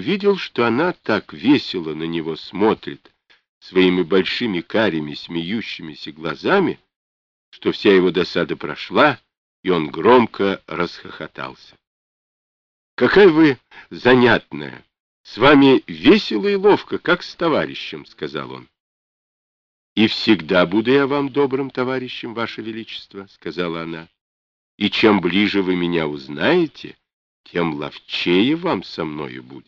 увидел, что она так весело на него смотрит своими большими карими смеющимися глазами, что вся его досада прошла, и он громко расхохотался. «Какая вы занятная! С вами весело и ловко, как с товарищем», — сказал он. «И всегда буду я вам добрым товарищем, Ваше Величество», — сказала она. «И чем ближе вы меня узнаете, тем ловчее вам со мною будет».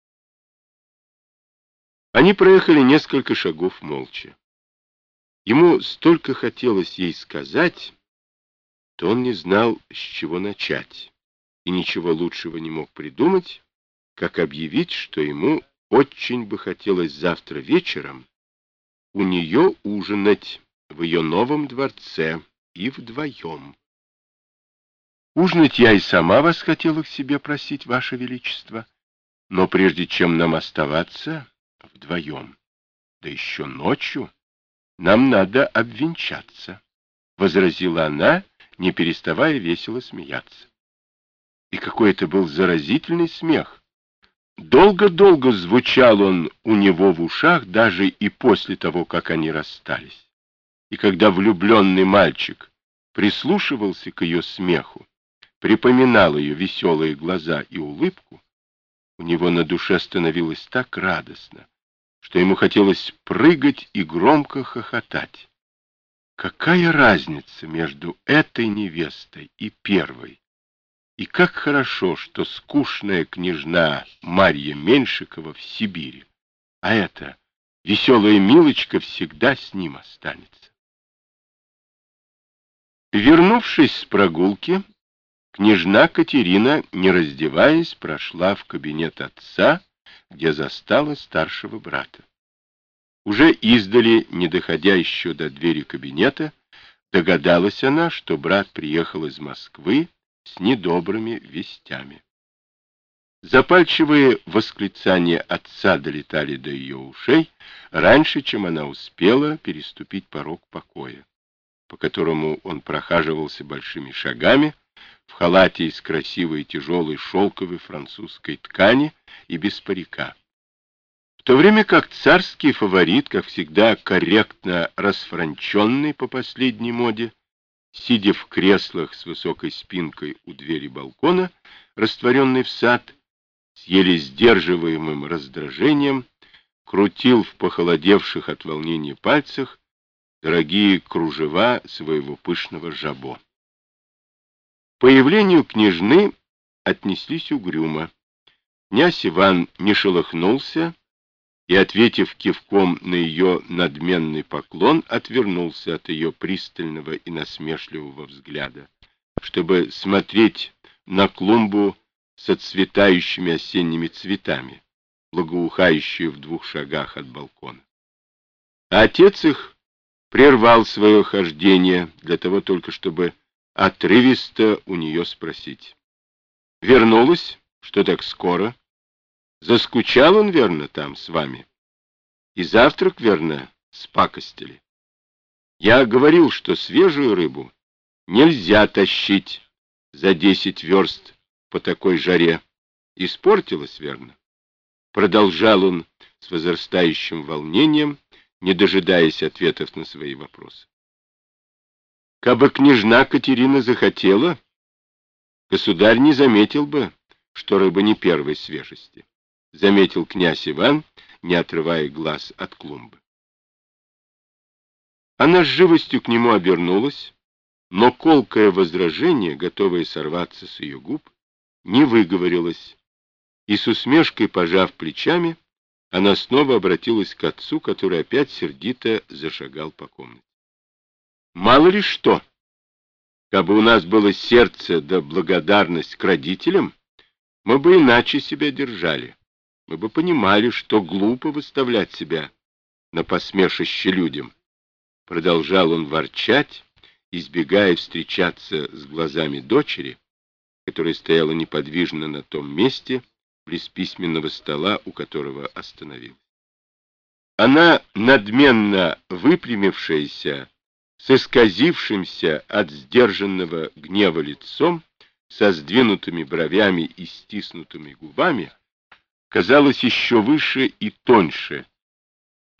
Они проехали несколько шагов молча. Ему столько хотелось ей сказать, то он не знал, с чего начать, и ничего лучшего не мог придумать, как объявить, что ему очень бы хотелось завтра вечером у нее ужинать в ее новом дворце и вдвоем. «Ужинать я и сама вас хотела к себе просить, Ваше Величество, но прежде чем нам оставаться вдвоем, да еще ночью, нам надо обвенчаться», — возразила она, не переставая весело смеяться. И какой это был заразительный смех! Долго-долго звучал он у него в ушах, даже и после того, как они расстались. И когда влюбленный мальчик прислушивался к ее смеху, припоминал ее веселые глаза и улыбку, у него на душе становилось так радостно, что ему хотелось прыгать и громко хохотать. Какая разница между этой невестой и первой? И как хорошо, что скучная княжна Марья Меньшикова в Сибири, а эта веселая Милочка всегда с ним останется. Вернувшись с прогулки, княжна Катерина, не раздеваясь, прошла в кабинет отца, где застала старшего брата. Уже издали, не доходя еще до двери кабинета, догадалась она, что брат приехал из Москвы с недобрыми вестями. Запальчивые восклицания отца долетали до ее ушей раньше, чем она успела переступить порог покоя, по которому он прохаживался большими шагами, в халате из красивой тяжелой шелковой французской ткани и без парика. В то время как царский фаворит, как всегда корректно расфранченный по последней моде, сидя в креслах с высокой спинкой у двери балкона, растворенный в сад, с еле сдерживаемым раздражением, крутил в похолодевших от волнения пальцах дорогие кружева своего пышного жабо. К появлению княжны отнеслись угрюмо. Князь Иван не шелохнулся и, ответив кивком на ее надменный поклон, отвернулся от ее пристального и насмешливого взгляда, чтобы смотреть на клумбу с отцветающими осенними цветами, благоухающую в 2 шагах от балкона. А отец их прервал свое хождение для того только, чтобы отрывисто у нее спросить: «Вернулась? Что так скоро? Заскучал он, верно, там с вами? И завтрак, верно, спакостили? Я говорил, что свежую рыбу нельзя тащить за 10 верст по такой жаре. Испортилась, верно?» Продолжал он с возрастающим волнением, не дожидаясь ответов на свои вопросы. «Кабы княжна Катерина захотела, государь не заметил бы, что рыба не первой свежести», — заметил князь Иван, не отрывая глаз от клумбы. Она с живостью к нему обернулась, но колкое возражение, готовое сорваться с ее губ, не выговорилось, и с усмешкой, пожав плечами, она снова обратилась к отцу, который опять сердито зашагал по комнате. «Мало ли что! Кабы у нас было сердце да благодарность к родителям, мы бы иначе себя держали. Мы бы понимали, что глупо выставлять себя на посмешище людям». Продолжал он ворчать, избегая встречаться с глазами дочери, которая стояла неподвижно на том месте, близ письменного стола, у которого остановилась. Она, надменно выпрямившаяся, с исказившимся от сдержанного гнева лицом, со сдвинутыми бровями и стиснутыми губами, казалась еще выше и тоньше,